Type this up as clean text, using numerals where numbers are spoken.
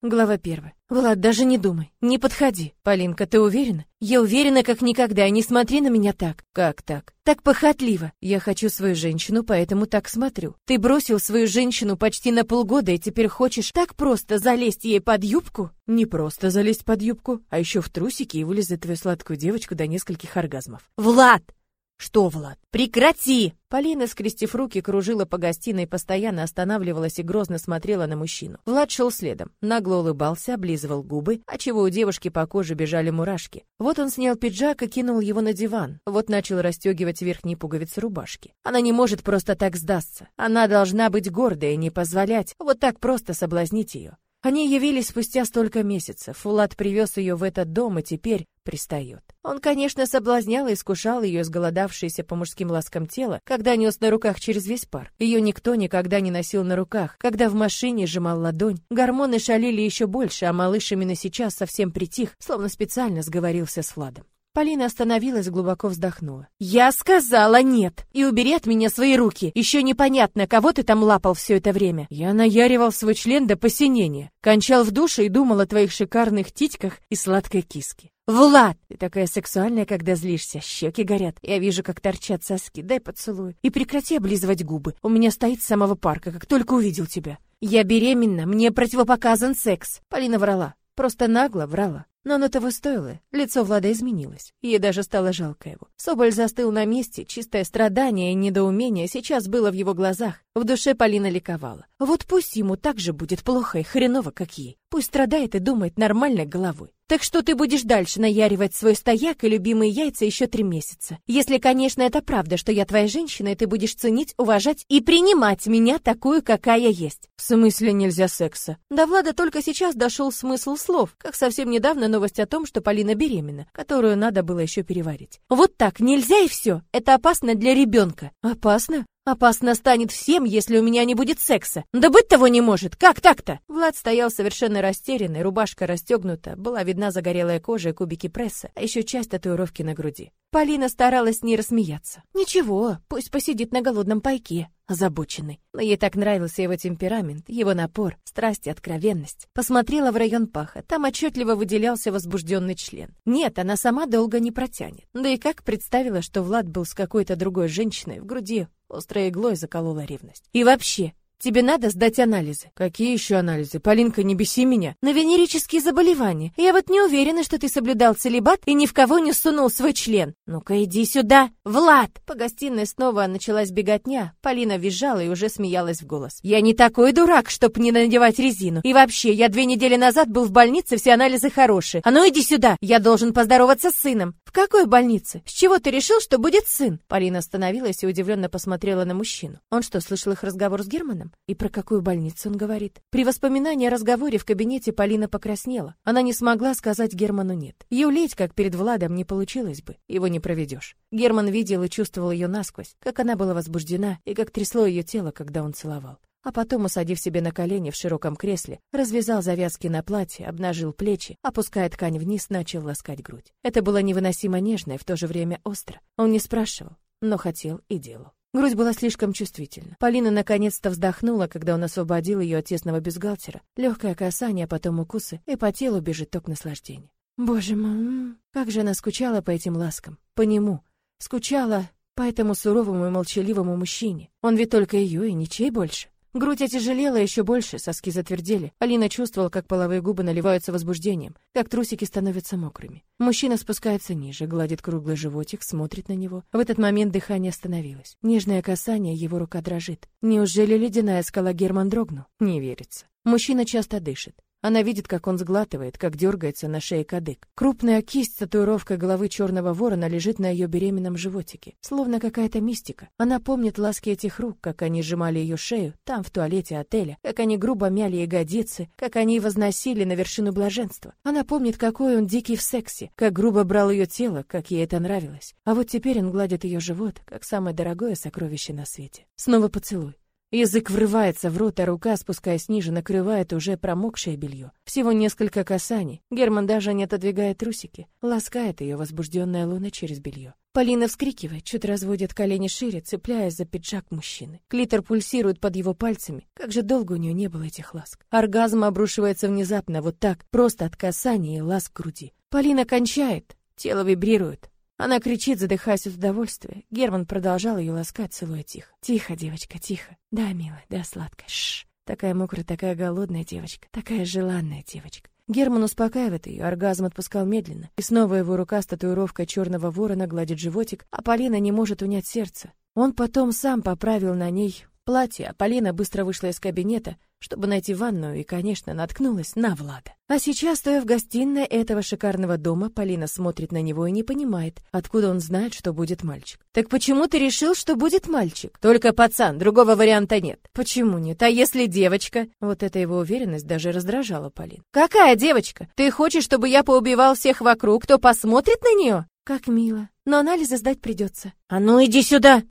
Глава 1. Влад, даже не думай, не подходи. Полинка, ты уверена? Я уверена, как никогда, не смотри на меня так. Как так? Так похотливо. Я хочу свою женщину, поэтому так смотрю. Ты бросил свою женщину почти на полгода и теперь хочешь так просто залезть ей под юбку? Не просто залезть под юбку, а еще в трусики и вылезать твою сладкую девочку до нескольких оргазмов. Влад! Что, Влад? Прекрати! Полина, скрестив руки, кружила по гостиной, постоянно останавливалась и грозно смотрела на мужчину. Влад шел следом, нагло улыбался, облизывал губы, отчего у девушки по коже бежали мурашки. Вот он снял пиджак и кинул его на диван. Вот начал расстегивать верхние пуговицы рубашки. Она не может просто так сдаться. Она должна быть гордой и не позволять вот так просто соблазнить ее. Они явились спустя столько месяцев. Влад привез ее в этот дом и теперь пристает. Он, конечно, соблазнял и искушал ее изголодавшееся по мужским ласкам тело, когда нес на руках через весь парк. Ее никто никогда не носил на руках, когда в машине сжимал ладонь. Гормоны шалили еще больше, а малыш именно сейчас совсем притих, словно специально сговорился с Владом. Полина остановилась, глубоко вздохнула. «Я сказала нет! И убери от меня свои руки! Еще непонятно, кого ты там лапал все это время!» Я наяривал свой член до посинения, кончал в душе и думал о твоих шикарных титьках и сладкой киске. «Влад! Ты такая сексуальная, когда злишься, щеки горят. Я вижу, как торчат соски, дай поцелую. И прекрати облизывать губы. У меня стоит с самого парка, как только увидел тебя. Я беременна, мне противопоказан секс!» Полина врала, просто нагло врала. Но оно того стоило. Лицо Влада изменилось. Ей даже стало жалко его. Соболь застыл на месте, чистое страдание и недоумение сейчас было в его глазах. В душе Полина ликовала. Вот пусть ему так же будет плохо и хреново, как ей. Пусть страдает и думает нормальной головой. Так что ты будешь дальше наяривать свой стояк и любимые яйца еще 3 месяца. Если, конечно, это правда, что я твоя женщина, и ты будешь ценить, уважать и принимать меня такую, какая есть. В смысле нельзя секса? До Влада только сейчас дошел смысл слов, как совсем недавно новость о том, что Полина беременна, которую надо было еще переварить. Вот так нельзя и все. Это опасно для ребенка. Опасно? Опасно станет всем, если у меня не будет секса. Да быть того не может. Как так-то? Влад стоял совершенно растерянный, рубашка расстегнута, была видна загорелая кожа и кубики пресса, а еще часть татуировки на груди. Полина старалась не рассмеяться. Ничего, пусть посидит на голодном пайке, озабоченный. Но ей так нравился его темперамент, его напор, страсть и откровенность. Посмотрела в район паха, там отчетливо выделялся возбужденный член. Нет, она сама долго не протянет. Да и как представила, что Влад был с какой-то другой женщиной, в груди острой иглой заколола ревность. И вообще, тебе надо сдать анализы. Какие еще анализы? Полинка, не беси меня. На венерические заболевания. Я вот не уверена, что ты соблюдал целибат и ни в кого не сунул свой член. Ну-ка иди сюда, Влад. По гостиной снова началась беготня. Полина визжала и уже смеялась в голос. Я не такой дурак, чтоб не надевать резину. И вообще, я 2 недели назад был в больнице, все анализы хорошие. А ну иди сюда, я должен поздороваться с сыном. В какой больнице? С чего ты решил, что будет сын? Полина остановилась и удивленно посмотрела на мужчину. Он что, слышал их разговор с Германом? И про какую больницу он говорит? При воспоминании о разговоре в кабинете Полина покраснела. Она не смогла сказать Герману «нет». Юлить, как перед Владом, не получилось бы. Его не проведешь. Герман видел и чувствовал ее насквозь, как она была возбуждена и как трясло ее тело, когда он целовал. А потом, усадив себе на колени в широком кресле, развязал завязки на платье, обнажил плечи, опуская ткань вниз, начал ласкать грудь. Это было невыносимо нежно и в то же время остро. Он не спрашивал, но хотел и делал. Грудь была слишком чувствительна. Полина наконец-то вздохнула, когда он освободил ее от тесного бюстгальтера. Легкое касание, а потом укусы, и по телу бежит ток наслаждения. Боже мой, как же она скучала по этим ласкам, по нему. Скучала по этому суровому и молчаливому мужчине. Он ведь только ее и ничей больше. Грудь отяжелела еще больше, соски затвердели. Полина чувствовала, как половые губы наливаются возбуждением, как трусики становятся мокрыми. Мужчина спускается ниже, гладит круглый животик, смотрит на него. В этот момент дыхание остановилось. Нежное касание, его рука дрожит. Неужели ледяная скала Герман дрогнул? Не верится. Мужчина часто дышит. Она видит, как он сглатывает, как дергается на шее кадык. Крупная кисть с татуировкой головы черного ворона лежит на ее беременном животике. Словно какая-то мистика. Она помнит ласки этих рук, как они сжимали ее шею, там, в туалете отеля, как они грубо мяли ягодицы, как они возносили на вершину блаженства. Она помнит, какой он дикий в сексе, как грубо брал ее тело, как ей это нравилось. А вот теперь он гладит ее живот, как самое дорогое сокровище на свете. Снова поцелуй. Язык врывается в рот, а рука, спускаясь ниже, накрывает уже промокшее белье. Всего несколько касаний. Герман даже не отодвигает трусики. Ласкает ее возбужденная луна через белье. Полина вскрикивает, чуть разводит колени шире, цепляясь за пиджак мужчины. Клитор пульсирует под его пальцами. Как же долго у нее не было этих ласк. Оргазм обрушивается внезапно, вот так, просто от касания и ласк груди. Полина кончает, тело вибрирует. Она кричит, задыхаясь от удовольствия. Герман продолжал ее ласкать, целуя тихо. «Тихо, девочка, тихо. Да, милая, да, сладкая. Шш. Такая мокрая, такая голодная девочка. Такая желанная девочка». Герман успокаивает ее, оргазм отпускал медленно. И снова его рука с татуировкой черного ворона гладит животик, а Полина не может унять сердце. Он потом сам поправил на ней платье, а Полина быстро вышла из кабинета, чтобы найти ванную, и, конечно, наткнулась на Влада. А сейчас, стоя в гостиной этого шикарного дома, Полина смотрит на него и не понимает, откуда он знает, что будет мальчик. «Так почему ты решил, что будет мальчик?» «Только пацан, другого варианта нет». «Почему нет? А если девочка?» Вот эта его уверенность даже раздражала Полину. «Какая девочка? Ты хочешь, чтобы я поубивал всех вокруг, кто посмотрит на нее?» «Как мило. Но анализы сдать придется». «А ну иди сюда!»